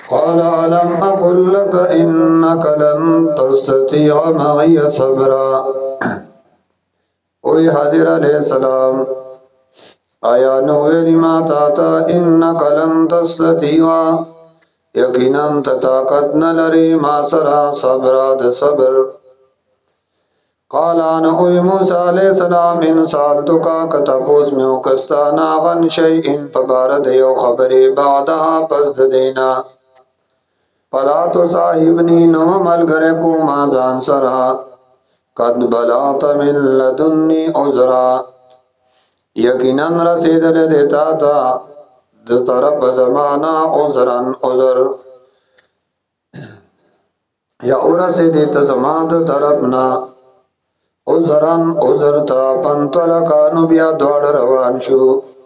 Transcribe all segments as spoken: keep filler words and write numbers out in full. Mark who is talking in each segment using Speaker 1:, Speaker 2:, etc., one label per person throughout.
Speaker 1: قال ألم أقل لك إنك لن تستطيع معي صبرا. اوی حضر علیہ السلام آیا نویلی ما تاتا انک لن تستطیع یقینا تطاقت نلری ما سرا صبرا د صبر. قال نوی موسیٰ علیہ السلام ان سالتو کا کتپوز میو کستانا غن شیئن پبارد یو خبری بعدها پس دینا فلا تو صاحبنی نو ملگر کو مازان سرا قد بلغت من لدنی عذرا یقیناً رسیدل دیتا تا د طرف زمانا عذرن عذر یا رسیدت زمان د طرفنا عذرن عذر تا پنطلقانو بیا دوڑ روان شو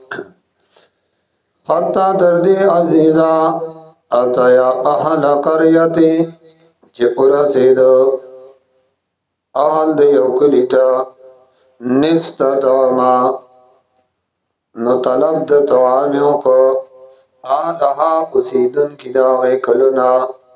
Speaker 1: حتی دردی عزیزا اتیا احل قریتی چی رسید احل دیو کلیتا نستا دوما نو طلب د توانیو کو آدھا اسیدن کی داغی کلنا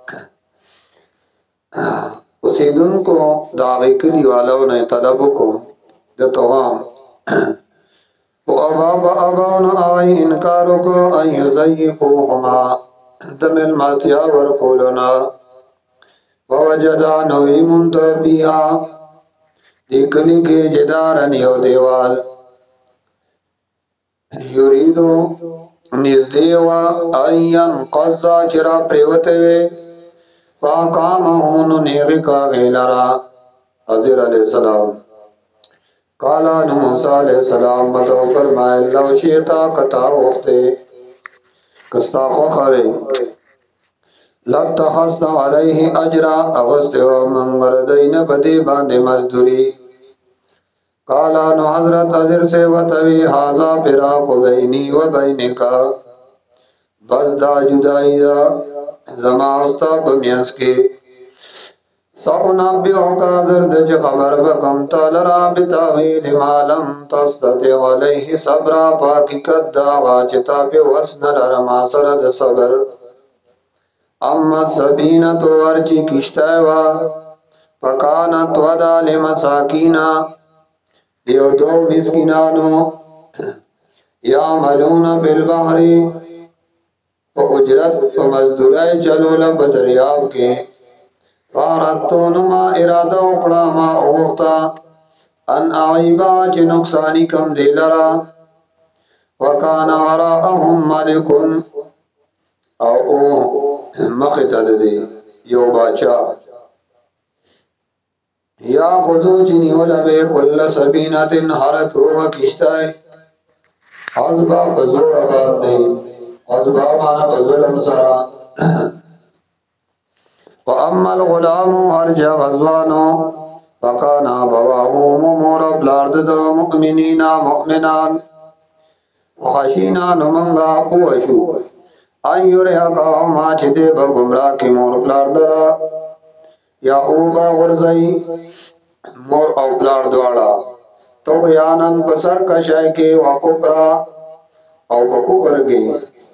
Speaker 1: اسیدن کو داغی کلی والاو نے طلب کو د توام و اباب اباون آئی انکارو کو ان یزیقو ہما دمل ماتیا ورکولنا ووجدا نوی منتبیا دیکھنی کے جدارن یو دیوال یریدو نزدیوا این قضا چرا پریوتوے فاقامہون نیغی کا غیلرا حضر علیہ السلام. قالا نو موسیٰ علیہ السلام مدو فرمائے لو شیطا کتا وقتے کستا خوخوے لتخصنا علیہ اجرا اغسطے و منگردین بدی باندے مزدوری. قالا نو حضرت حضر سے وطوی حاضا پراق بینی و بینکا بس دا جدائی دا زما استا بمیانس کے سعنبیو کا درد چی خبر بکم تالرا بتاویل مالم تستطیع علیہ صبرا پاکیکت دا غاچتا پی وسن لرما سرد صبر. اما سبینتو ارچی کشتائیوا فکانت ودا لمساکینا دیو دو مسکنانو یعملون بالبحری و اجرت و مزدورائی چلولا بدریاب کے فارتون ما ارادہ اقڑا ما اوختا ان اعیبا چی نقصانی کم دیلرا وکان وراءهم ملکن او او مخدد دی یو باچا یا خضو چنی علبے کل سبینت حرک روح کشتائی حضبا بزور آباد دی حضبا مانا بظلم سرا و اما الغلام ارجا غزوانو فکانا بواہو ممورب لارد دا مؤمنین مؤمنان وخشینا نمنگا قوشو ان یریا کا ما چدے با گمراہ کی مور پلار درا یا اوبا غرزئی مور او پلار دوارا تو یانن پسر کشای کے وکپرا او بکوبر گئی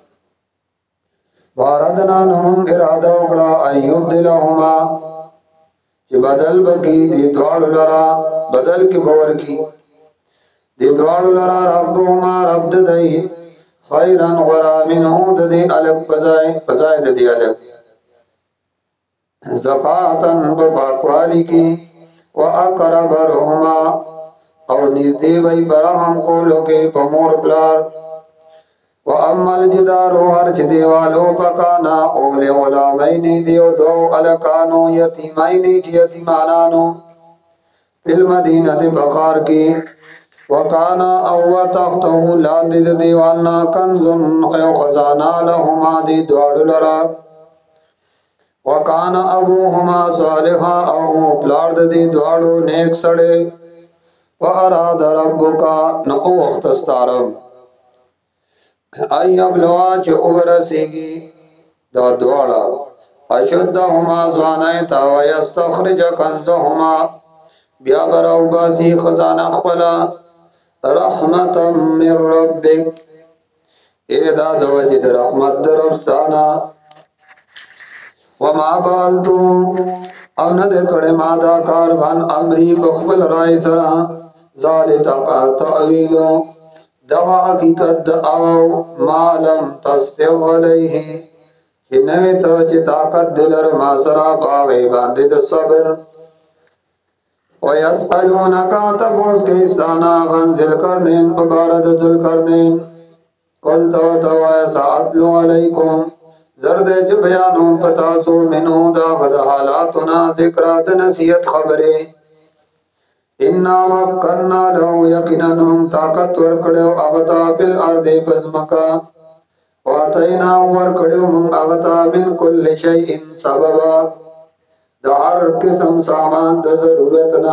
Speaker 1: واردنا نمم ارادہ اکڑا ایوب دلہما چی بدل بکی دی دوار لرا بدل کی بور کی دی دوار لرا ربهما رب ددئی خیرن غرا منہو ددی علق پزائی پزائی ددی علق زقاتن بپاکوالی کی و اقرب رحما او نزدی وی برہم قولو کے پمور پلار و اما الجدارو ہر چھ دیوالو پکانا اول غلامینی دیو دو علکانو یتیمینی چھ یتیمانانو فی المدینہ دی بخار کی وکانا او تختو لاندید دیوالنا کنزن خیو خزانا لہما دی دوار لرا وکانا ابوہما صالحا او پلارد دی دوارو نیک سڑے و اراد ربکا نقو اختصارم ای ابلوا چه اغرسیگی دا دوارا اشدہما زوانیتا و یستخرج کنزہما بیا براو باسی خزانہ خپلا رحمتا من ربک اے دا دو جد رحمت در افستانا وما فعلتو او نه دې کړې ما دا کار غن امري په خپل رای سره ذالک تعویل دوا حقیقت او ما لم تستو علیه چې نوې ته چې طاقت دلر ما سره باغې باندې د صبر ويسألونك تبوس كيستانا غن ذل قرنين ببارد ذل قرنين قل تو تو ساتلو علیکم زرد چ بیانو پتاسو منو دا غد حالاتنا ذکرات نصیحت خبره انا مکننا لو یقینا من طاقت ورکڑو اغتا فی الارض پزمکا واتینا ورکڑو من اغتا من کل شیء سببا دا ہر قسم سامان دا ضرورتنا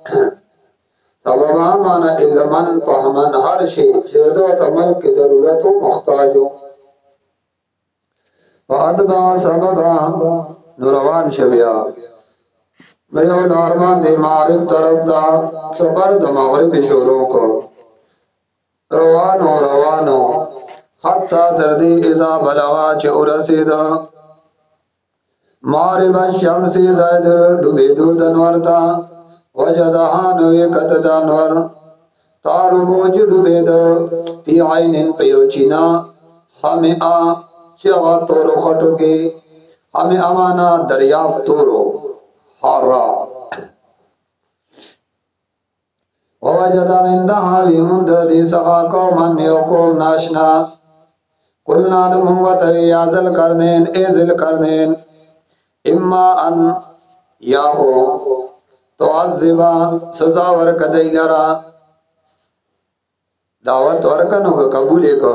Speaker 1: سببا مانا علمن فهمن ہر شیء جدو تمل کی ضرورتو مختاجو وادبا سببا نروان شبیا میو لارمان دی معرف طرف دا سفر دا مغرب شروع کو روانو روانو حتی دردی اذا بلغا چه ارسی دا معرب الشمسی زید ڈوبیدو دنور دا وجدہانوی کت دانور تارو بوچ ڈوبید فی عین پیوچینا ہمیں آ چغا تورو خطو کی ہمیں امانا دریاب تورو حارا ووجد عندها بمند دی سخا قومن یو قوم ناشنا قلنا لمحوتوی یا ذل کرنین اے ذل کرنین اما ان یا ہو تو عذبا سزا ورک دی لرا دعوت ورکنو کا قبولی کو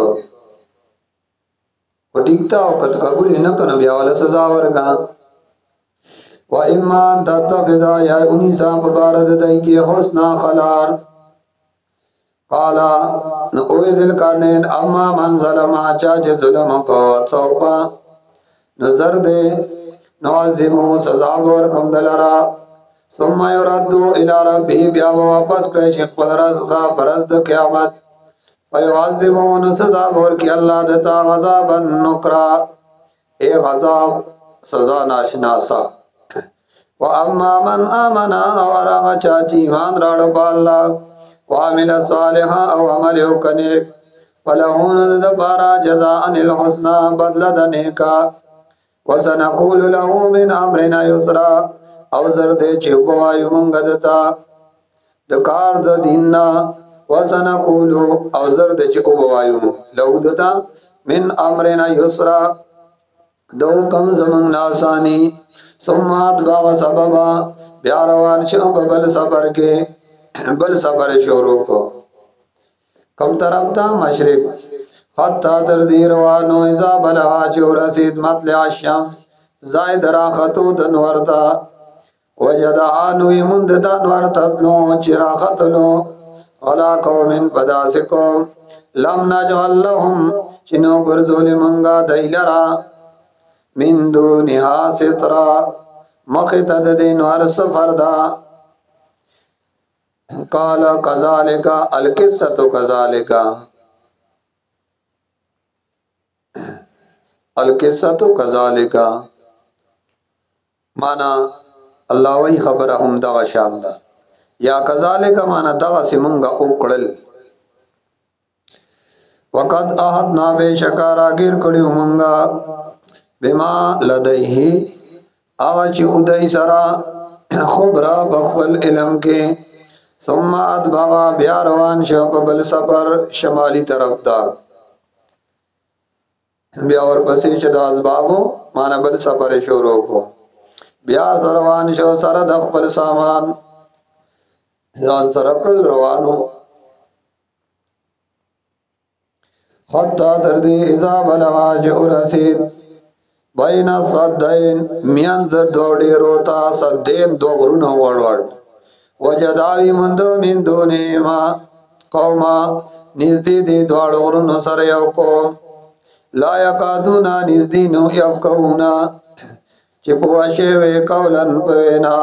Speaker 1: و ٹکتا و قد قبولی نکنو بیاوالا سزا ورکا و اما تتخذا یا انیسا پبارد دائی کی حسنا خلار قالا نقوی ذل کرنین اما من ظلم چاچ ظلم کو سوپا نظر دے نوازمو سزا ورکم دلرا ثم یردو الى ربی بیا واپس کرشق پدرزگا پرزد قیامت فیعذبون سزا ورکی اللہ دتا غذابا نکرا اے غذاب سزا ناشناسا وَأَمَّا مَنْ آمَنَا وَرَغَ چاچی ایمان راڑو پا اللہ وَعَمِلَ صَالِحًا او عمل کنیک فَلَهُنُ دَبَارا جَزَاءً الْحُسْنَى بدل دنیکا وَسَنَقُولُ لَهُ مِنْ عَمْرِنَا يُسْرًا او زردے چوبوایو منگدتا دکار دا دیننا وَسَنَقُولُ او زردے چوبوایو لَوْدتا مِنْ عَمْرِنَا يُسْرًا دو کم زمن ناسانی سمات باغ سببا بیاروان شب بل سفر کے بل سفر شروع کو کم طرف تا مشرق خطا تردی روانو ازا بلغا جو رسید مطلع الشمس زائد راختو دنورتا وجدعانوی مند دنورتتلو چراختلو غلا قوم پداسکو لم نجعل لهم چنو گرزول منگا دیلرا من دونها سترا مخطد دین ور سفر دا قال كذلك القصه كذلك القصه كذلك معنا الله وی خبرهم دا شان دا یا كذلك معنا دا سیمنګه اوکړل وقد احدنا بشکارا گیر کړي مونږه بما لديه آج ادائی سرا خبرا بخبل علم کے ثم ادبغا بیاروان شو قبل سفر شمالی طرف دا بیا اور پسی چدا ازبابو مانا بل سفر شروع کو بیا روان شو سر دخبل سامان زان سرکل روانو خطا دردی ازا بلغا جو رسید بین صدین میانز دوڑی روتا صدین دو غرون وڑ وڑ وجداوی مندو من دونی ما قوما نزدی دی دوڑ غرون سر یو قوم لا یقادونا نزدی نو یفقونا چپوشے وے قولن پوینا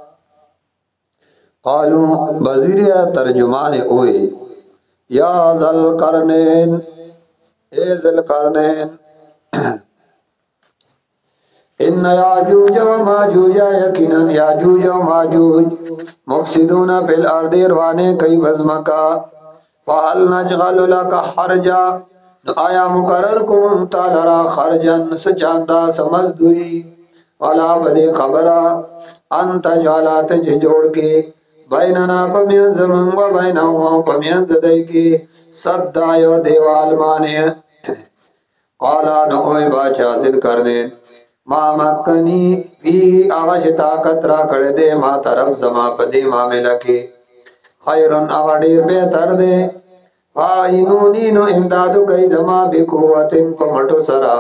Speaker 1: قالو بزیر ترجمان اوئی یا ذل قرنین اے ذل قرنین ان یاجوج و ماجوج یقینا یاجوج و ماجوج مفسدون فی الارض روانے کئی بزمکا فهل نجعل لك حرجا آیا مقرر کو تعالی خرجن سچاندا سمزدوری والا بدی خبرا انت جالات جوڑ کے بیننا پمین زمن و بینہم پمین زدائی کی صدا یو دیوال مانے قالا نوئی باچا ذل کردے ما مکنی فی آغا چه طاقت را کردے ما طرف زما پدی معاملہ کی خیرن آغا دیر بہتر دے فائنونی نو امدادو کئی زما بی قوتن پمٹو سرا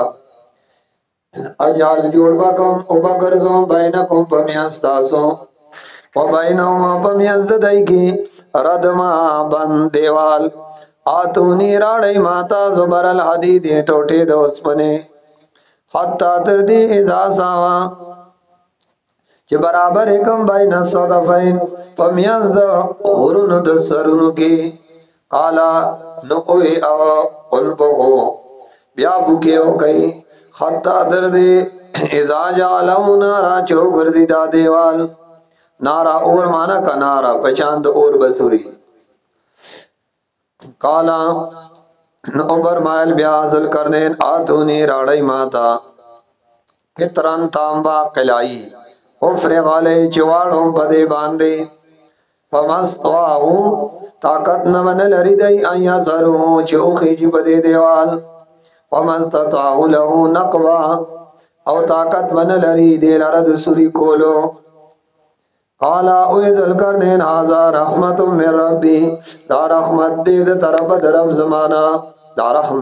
Speaker 1: اجال جوڑ بکم او بگرزوں بینکم پمیانستاسوں و بینہم پمیانزدائی کی ردما بند دیوال آتونی راڑی ماتا زبر الحدید ٹوٹے دوست بنے حتی تردی ازا ساوا چه برابر اکم بین الصدفین پمیانزد غرون دسرون کی قالا نقوی او قلبو بیا بکی ہو گئی حتی تردی ازا جالو نارا چو گرزی دا دیوال نارا اور مانا کا نارا پچاند اور بسوری قالا نوبر مائل بیازل کردین آتونی راڑی ماتا کتران تامبا قلائی افرغ علی چواڑوں پدے باندے فمستواہو طاقت نمن لری دی آیا سروں چوخی جی پدے دیوال فمستطاہو لہو نقوا او طاقت من لری دی لرد سری کولو قالا اوی ذل کردین آزا رحمت من ربی دا رحمت دید طرف درف زمانا دا رحمت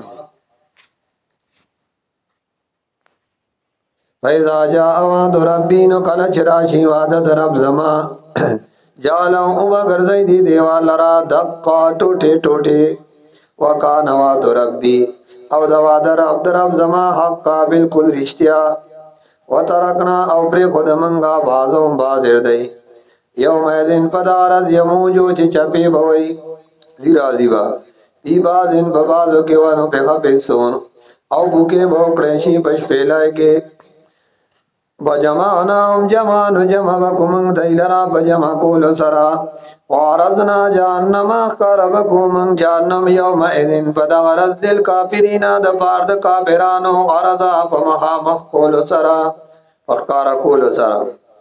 Speaker 1: فیضا جا آواد ربی نو کل چراشی وعدت رب زمان جالاؤں اوہ گرزائی دی دیوال لرا دقا ٹوٹے ٹوٹے وکان وعد ربی او دا وعد رب درب زمان حقا بالکل رشتیا وترکنا او پر خود منگا بازوں بازر دی یوم ایزن پدارز یموجو چی چپی بوئی زیرا زیبا بی بازن ببازو کے ونو پہ خفیسون او بوکے بوکڑیشی پش پیلائے کے بجمعنا ام جمعانو جمع بکمنگ دیلنا بجمع کول سرا وارزنا جہنم اخکار بکمنگ جہنم یوم ایزن پدارز دل کافرین دپارد کافرانو غرزا پمخا مخ کول سرا اخکار کول سرا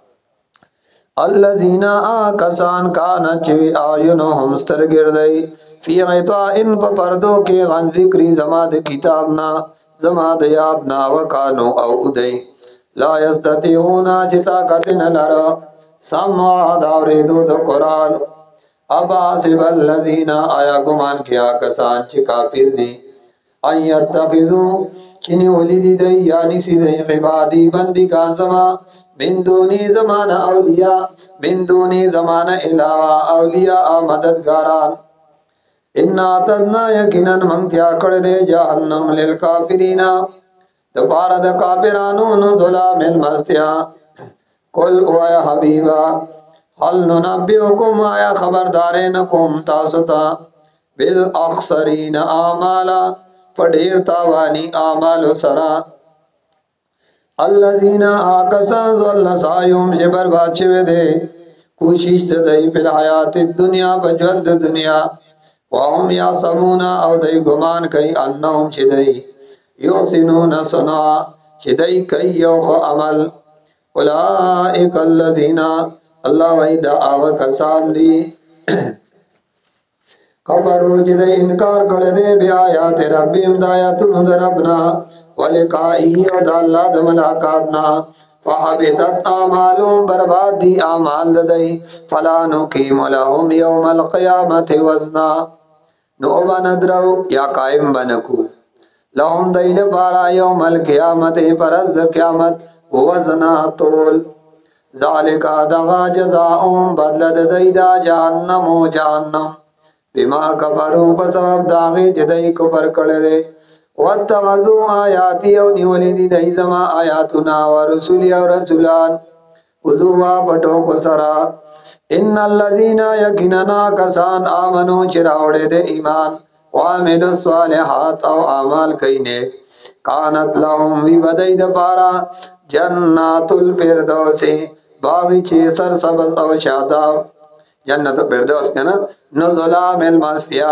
Speaker 1: الذین آکسان کانت چوی آینوہم سترگردئی فی غطائن پا پردوں کے غن ذکری زماد کتابنا زماد یادنا وکانو او ادئی لا یستطیعونا چتا کتن لرا سمع داوریدو دا قرآن ابا سب الذین آیا گمان کیا کسان چی کافر دی ان یتخذو چنی ولیدی دی یعنی سی دی عبادی بندی کان زمان من دونی زمان اولیاء من دونی زمان علاوہ اولیاء مددگاران انا تدنا یقینا من کیا کردے جہنم للکافرین دپارا دا کافرانو نزلا من مستیا قل اویا حبیبا حل ننبیوکم آیا خبردارینکم تاستا بالاخسرین آمالا پڑھیر تاوانی آمال سرا الذین آکسان ظل سایوم چه برباد شوه دے کوشش دائی پی الحیات الدنیا بجود دنیا وهم یا سبونا او دائی گمان کئی انہم چه دائی یوسنون سنا چه دائی کئی یوخ عمل اولائک الذین اللہ وحید آغا کسان دی کفرو چه دائی انکار کردے بی آیات ربی امدایتون در ربنا ولقائی و دا اللہ دا ملاقاتنا فحبتت آمالون برباد دی آمال دائی فلا نقیم لهم یوم القیامت وزنا نعبا ندرو یا قائم بنکو لهم دیل پارا یوم القیامت پرزد قیامت وزنا طول ذالکا دغا جزاؤن بدلد دی دا جہنم و جہنم بما کفرو پسبب داغی جدائی کفر کردے واتخذوا آیاتی او نیولی دی دی زما آیاتنا و رسولی و رسولان وزوا پٹو کو سرا ان اللذین یقیننا کسان آمنو چراوڑے دے ایمان وعملوا الصالحات او اعمال کئی نیک کانت لهم وی بدئی دپارا जन्नातुल फिरदौस बागीचे सर सबज और शादाब जन्नत फिरदौस के ना नुज़ुला मिल मस्तिया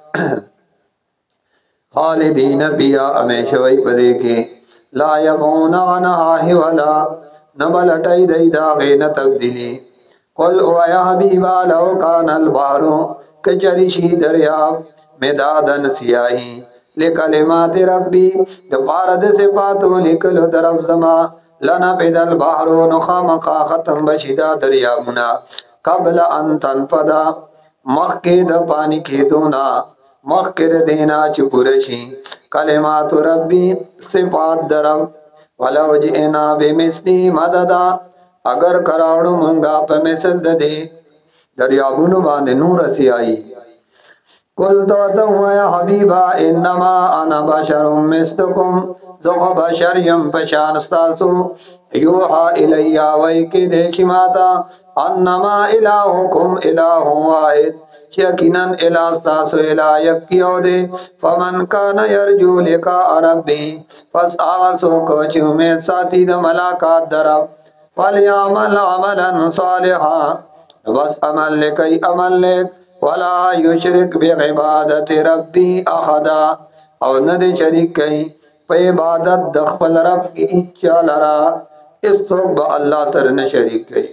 Speaker 1: खालिदीन पिया हमेशा वही पदे के ला यबून अनहा हिवला न बलटई दई दागे न तब्दीली कुल या हबीबा लव कानल बारो कचरिशी दरियाब मिदादन सियाही लिकलिमात रब्बी पारद सिफातु लिकल दरब जमा लना फिदल बहरो नुखामखा खत्म बशिदा दरियाबुना कबल अन तनफदा मक्के द पानी के दोना मक्कर देना चुपुरशी कलिमातु रब्बी सिफात दरब वलव जिना बेमिस्ली मददा अगर करावड़ो मंगा पे मिसल दे दरियाबुनु बांधे नूर सियाई कुल तो तो या हबीबा इन्नमा अना बशरुम मिस्लुकुम ज़ुख बशरियम पशानस्तासु युहा इलैया वै के देशिमाता अन्नमा इलाहुकुम इलाहुं वाहिद यकीनन इलास्तासु इला यक्योदे फमन कान यरजू लिका रब्बी फस आसो को चुमे साथी द मलाकात दरब फलयामल अमलन सालिहा बस अमल ले कई अमल ले वला युशरिक बिइबादति रब्बी अहदा और न दे शरीक कई पे इबादत दखल रब की इच्छा लरा इस सोब अल्लाह सर न शरीक कई।